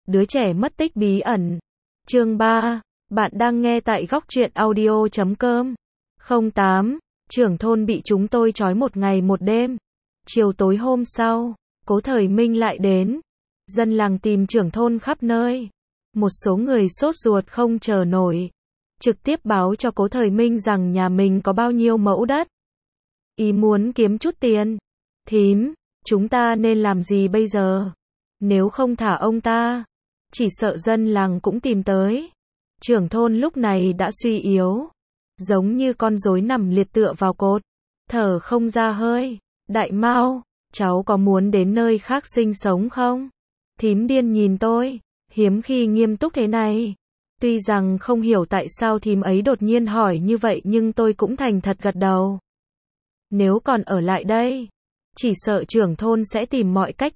Đứa trẻ mất tích bí ẩn. Chương 3. Bạn đang nghe tại góc truyện audio.com. 08. Trưởng thôn bị chúng tôi trói một ngày một đêm. Chiều tối hôm sau, Cố Thời Minh lại đến. Dân làng tìm trưởng thôn khắp nơi. Một số người sốt ruột không chờ nổi. Trực tiếp báo cho Cố Thời Minh rằng nhà mình có bao nhiêu mẫu đất. Ý muốn kiếm chút tiền. Thím, chúng ta nên làm gì bây giờ? Nếu không thả ông ta, chỉ sợ dân làng cũng tìm tới. Trưởng thôn lúc này đã suy yếu, giống như con rối nằm liệt tựa vào cột, thở không ra hơi. Đại Mao, cháu có muốn đến nơi khác sinh sống không? Thím điên nhìn tôi, hiếm khi nghiêm túc thế này. Tuy rằng không hiểu tại sao thím ấy đột nhiên hỏi như vậy nhưng tôi cũng thành thật gật đầu. Nếu còn ở lại đây, chỉ sợ trưởng thôn sẽ tìm mọi cách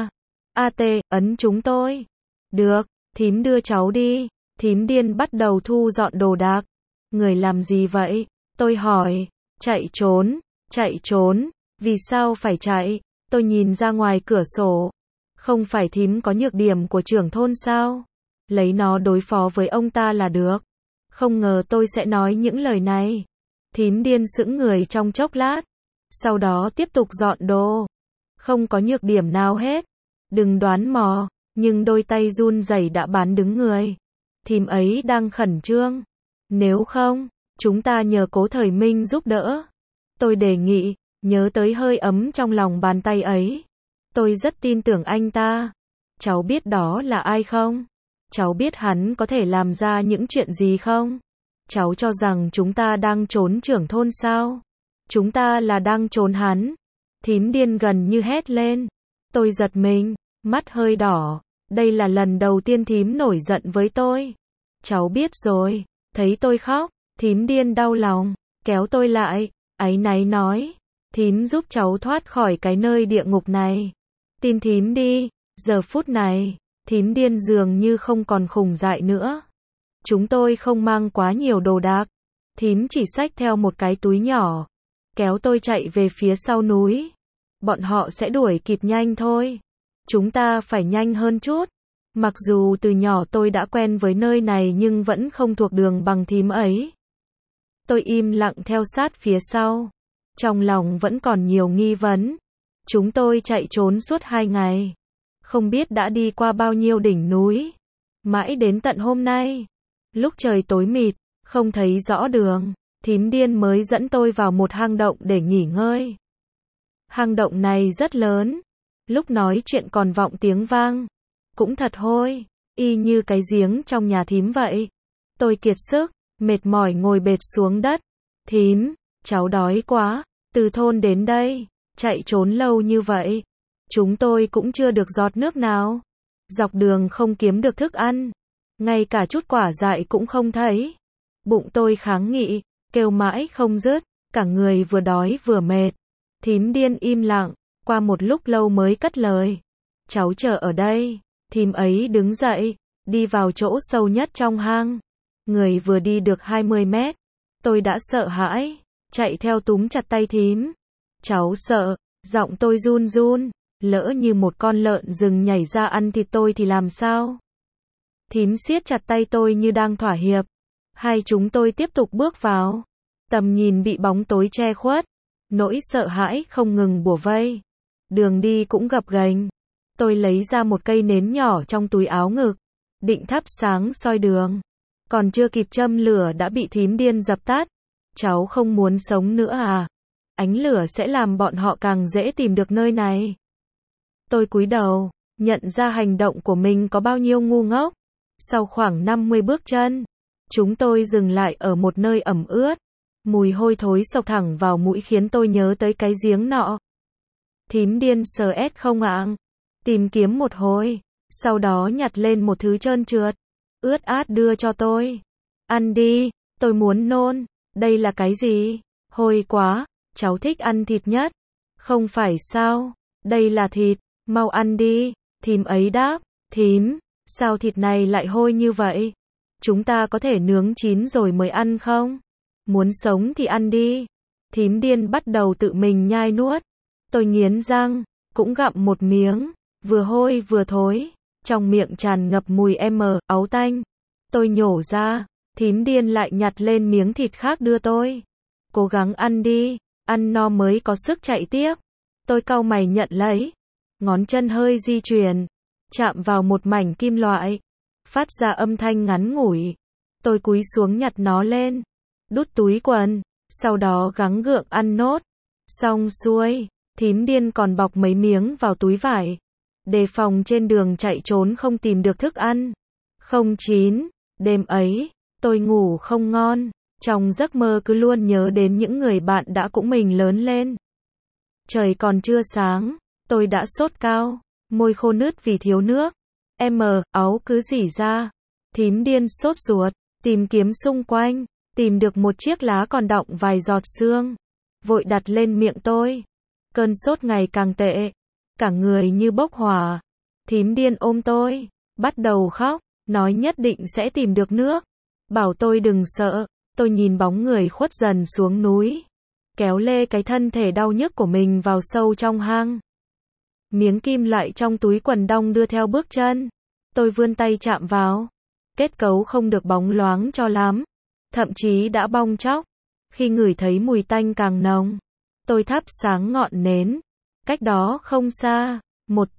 ấn chúng tôi. Được, thím đưa cháu đi. Thím điên bắt đầu thu dọn đồ đạc. Người làm gì vậy? Tôi hỏi. Chạy trốn. Vì sao phải chạy? Tôi nhìn ra ngoài cửa sổ. Không phải thím có nhược điểm của trưởng thôn sao? Lấy nó đối phó với ông ta là được. Không ngờ tôi sẽ nói những lời này. Thím điên sững người trong chốc lát. Sau đó tiếp tục dọn đồ. Không có nhược điểm nào hết. Đừng đoán mò. Nhưng đôi tay run rẩy đã bán đứng người. Thím ấy đang khẩn trương. Nếu không, chúng ta nhờ Cố Thời Minh giúp đỡ. Tôi đề nghị, nhớ tới hơi ấm trong lòng bàn tay ấy. Tôi rất tin tưởng anh ta. Cháu biết đó là ai không? Cháu biết hắn có thể làm ra những chuyện gì không? Cháu cho rằng chúng ta đang trốn trưởng thôn sao? Chúng ta là đang trốn hắn. Thím điên gần như hét lên. Tôi giật mình, mắt hơi đỏ. Đây là lần đầu tiên thím nổi giận với tôi. Cháu biết rồi. Thấy tôi khóc, thím điên đau lòng, kéo tôi lại, áy náy nói. Thím giúp cháu thoát khỏi cái nơi địa ngục này. Tin thím đi. Giờ phút này, thím điên dường như không còn khùng dại nữa. Chúng tôi không mang quá nhiều đồ đạc. Thím chỉ xách theo một cái túi nhỏ. Kéo tôi chạy về phía sau núi. Bọn họ sẽ đuổi kịp nhanh thôi. Chúng ta phải nhanh hơn chút. Mặc dù từ nhỏ tôi đã quen với nơi này nhưng vẫn không thuộc đường bằng thím ấy. Tôi im lặng theo sát phía sau. Trong lòng vẫn còn nhiều nghi vấn. Chúng tôi chạy trốn suốt 2 ngày. Không biết đã đi qua bao nhiêu đỉnh núi. Mãi đến tận hôm nay. Lúc trời tối mịt, không thấy rõ đường. Thím điên mới dẫn tôi vào một hang động để nghỉ ngơi. Hang động này rất lớn. Lúc nói chuyện còn vọng tiếng vang. Cũng thật hôi, y như cái giếng trong nhà thím vậy. Tôi kiệt sức, mệt mỏi ngồi bệt xuống đất. Thím, cháu đói quá. Từ thôn đến đây, chạy trốn lâu như vậy. Chúng tôi cũng chưa được giọt nước nào. Dọc đường không kiếm được thức ăn. Ngay cả chút quả dại cũng không thấy. Bụng tôi kháng nghị, kêu mãi không dứt. Cả người vừa đói vừa mệt. Thím điên im lặng, qua một lúc lâu mới cất lời. Cháu chờ ở đây. Thím ấy đứng dậy, đi vào chỗ sâu nhất trong hang. Người vừa đi được 20 mét. Tôi đã sợ hãi, chạy theo túm chặt tay thím. Cháu sợ, giọng tôi run run. Lỡ như một con lợn rừng nhảy ra ăn thịt tôi thì làm sao? Thím siết chặt tay tôi như đang thỏa hiệp. Hai chúng tôi tiếp tục bước vào. Tầm nhìn bị bóng tối che khuất. Nỗi sợ hãi không ngừng bủa vây. Đường đi cũng gập ghềnh. Tôi lấy ra một cây nến nhỏ trong túi áo ngực. Định thắp sáng soi đường. Còn chưa kịp châm lửa đã bị thím điên dập tắt. Cháu không muốn sống nữa à? Ánh lửa sẽ làm bọn họ càng dễ tìm được nơi này. Tôi cúi đầu, nhận ra hành động của mình có bao nhiêu ngu ngốc. Sau khoảng 50 bước chân, chúng tôi dừng lại ở một nơi ẩm ướt. Mùi hôi thối xộc thẳng vào mũi khiến tôi nhớ tới cái giếng nọ. Thím điên không ạng. Tìm kiếm một hồi, sau đó nhặt lên một thứ trơn trượt, ướt át đưa cho tôi. Ăn đi, tôi muốn nôn. Đây là cái gì? Hôi quá, cháu thích ăn thịt nhất. Không phải sao? Đây là thịt, mau ăn đi. Thím ấy đáp. Thím, sao thịt này lại hôi như vậy? Chúng ta có thể nướng chín rồi mới ăn không? Muốn sống thì ăn đi. Thím điên bắt đầu tự mình nhai nuốt. Tôi nghiến răng, cũng gặm một miếng. Vừa hôi vừa thối, trong miệng tràn ngập mùi ấu tanh. Tôi nhổ ra, thím điên lại nhặt lên miếng thịt khác đưa tôi. Cố gắng ăn đi, ăn no mới có sức chạy tiếp. Tôi cau mày nhận lấy. Ngón chân hơi di chuyển, chạm vào một mảnh kim loại, phát ra âm thanh ngắn ngủi. Tôi cúi xuống nhặt nó lên, đút túi quần, sau đó gắng gượng ăn nốt. Xong xuôi, thím điên còn bọc mấy miếng vào túi vải, đề phòng trên đường chạy trốn không tìm được thức ăn. 09. Đêm ấy, tôi ngủ không ngon, trong giấc mơ cứ luôn nhớ đến những người bạn đã cũng mình lớn lên. Trời còn chưa sáng, tôi đã sốt cao, môi khô nứt vì thiếu nước. Áu cứ rỉ ra. Thím điên sốt ruột, tìm kiếm xung quanh, tìm được một chiếc lá còn đọng vài giọt sương, vội đặt lên miệng tôi. Cơn sốt ngày càng tệ, cả người như bốc hỏa. Thím điên ôm tôi, bắt đầu khóc, nói nhất định sẽ tìm được nước, bảo tôi đừng sợ. Tôi nhìn bóng người khuất dần xuống núi, kéo lê cái thân thể đau nhức của mình vào sâu trong hang. Miếng kim loại trong túi quần đong đưa theo bước chân. Tôi vươn tay chạm vào. Kết cấu không được bóng loáng cho lắm, thậm chí đã bong tróc. Khi ngửi thấy mùi tanh càng nồng, tôi thắp sáng ngọn nến. Cách đó không xa, một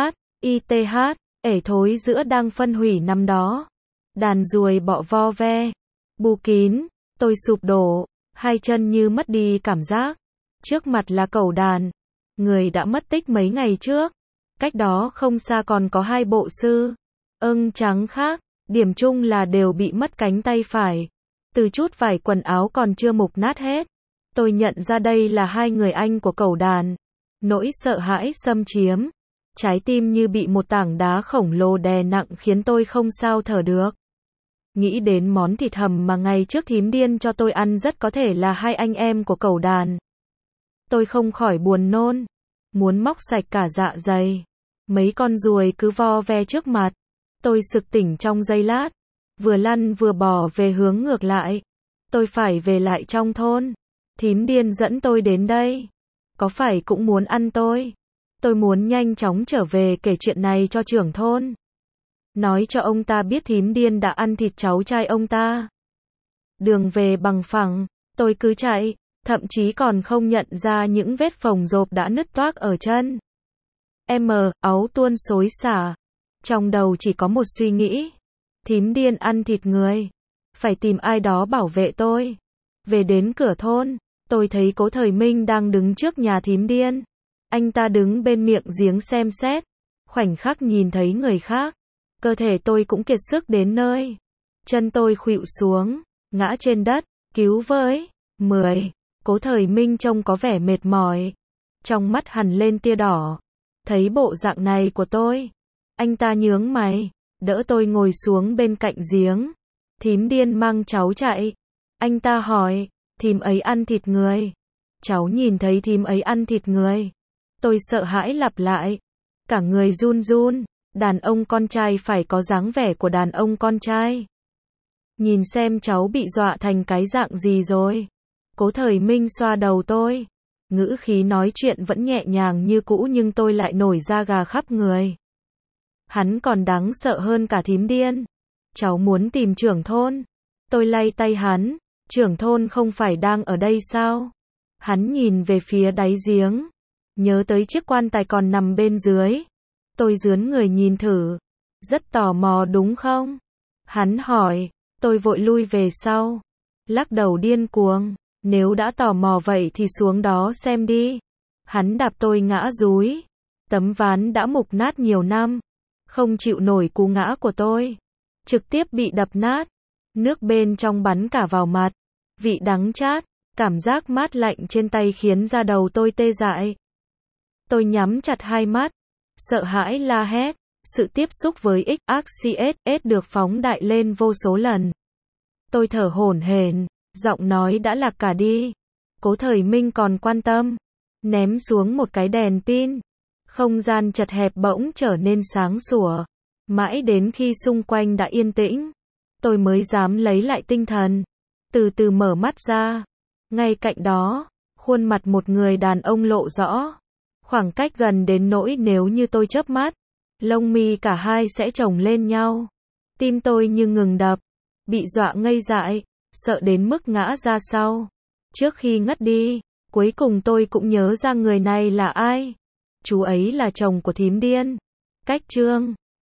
ITH, ể thối giữa đang phân hủy nằm đó. Đàn ruồi bọ vo ve, bù kín. Tôi sụp đổ, hai chân như mất đi cảm giác. Trước mặt là cẩu đàn, người đã mất tích mấy ngày trước. Cách đó không xa còn có hai bộ sư ưng trắng khác, điểm chung là đều bị mất cánh tay phải. Từ chút vải quần áo còn chưa mục nát hết. Tôi nhận ra đây là hai người anh của cẩu đàn. Nỗi sợ hãi xâm chiếm, trái tim như bị một tảng đá khổng lồ đè nặng khiến tôi không sao thở được. Nghĩ đến món thịt hầm mà ngày trước thím điên cho tôi ăn rất có thể là hai anh em của cẩu đàn. Tôi không khỏi buồn nôn, muốn móc sạch cả dạ dày. Mấy con ruồi cứ vo ve trước mặt. Tôi sực tỉnh trong giây lát, vừa lăn vừa bò về hướng ngược lại. Tôi phải về lại trong thôn. Thím điên dẫn tôi đến đây, có phải cũng muốn ăn tôi? Tôi muốn nhanh chóng trở về kể chuyện này cho trưởng thôn, nói cho ông ta biết thím điên đã ăn thịt cháu trai ông ta. Đường về bằng phẳng, tôi cứ chạy, thậm chí còn không nhận ra những vết phồng rộp đã nứt toác ở chân. Áu tuôn xối xả. Trong đầu chỉ có một suy nghĩ. Thím điên ăn thịt người. Phải tìm ai đó bảo vệ tôi. Về đến cửa thôn, tôi thấy Cố Thời Minh đang đứng trước nhà thím điên. Anh ta đứng bên miệng giếng xem xét. Khoảnh khắc nhìn thấy người khác, cơ thể tôi cũng kiệt sức đến nơi. Chân tôi khuỵu xuống, ngã trên đất. Cứu với. 10. Cố Thời Minh trông có vẻ mệt mỏi, trong mắt hằn lên tia đỏ. Thấy bộ dạng này của tôi, anh ta nhướng mày, đỡ tôi ngồi xuống bên cạnh giếng. Thím điên mang cháu chạy. Anh ta hỏi, thím ấy ăn thịt người? Cháu nhìn thấy thím ấy ăn thịt người. Tôi sợ hãi lặp lại, cả người run run. Đàn ông con trai phải có dáng vẻ của đàn ông con trai. Nhìn xem cháu bị dọa thành cái dạng gì rồi. Cố Thời Minh xoa đầu tôi. Ngữ khí nói chuyện vẫn nhẹ nhàng như cũ nhưng tôi lại nổi da gà khắp người. Hắn còn đáng sợ hơn cả thím điên. Cháu muốn tìm trưởng thôn. Tôi lay tay hắn. Trưởng thôn không phải đang ở đây sao? Hắn nhìn về phía đáy giếng, nhớ tới chiếc quan tài còn nằm bên dưới. Tôi rướn người nhìn thử. Rất tò mò đúng không? Hắn hỏi. Tôi vội lui về sau, lắc đầu điên cuồng. Nếu đã tò mò vậy thì xuống đó xem đi. Hắn đạp tôi ngã dúi. Tấm ván đã mục nát nhiều năm, không chịu nổi cú ngã của tôi, trực tiếp bị đập nát. Nước bên trong bắn cả vào mặt. Vị đắng chát, cảm giác mát lạnh trên tay khiến da đầu tôi tê dại. Tôi nhắm chặt hai mắt, sợ hãi la hét. Sự tiếp xúc với XAXCS được phóng đại lên vô số lần. Tôi thở hổn hển, giọng nói đã lạc cả đi. Cố Thời Minh còn quan tâm, ném xuống một cái đèn pin. Không gian chật hẹp bỗng trở nên sáng sủa. Mãi đến khi xung quanh đã yên tĩnh, tôi mới dám lấy lại tinh thần. Từ từ mở mắt ra. Ngay cạnh đó, khuôn mặt một người đàn ông lộ rõ. Khoảng cách gần đến nỗi nếu như tôi chớp mắt, Lông mi cả hai sẽ chồng lên nhau. Tim tôi như ngừng đập, bị dọa ngây dại, sợ đến mức ngã ra sau. Trước khi ngất đi, cuối cùng tôi cũng nhớ ra người này là ai. Chú ấy là chồng của thím Điên. Cách chương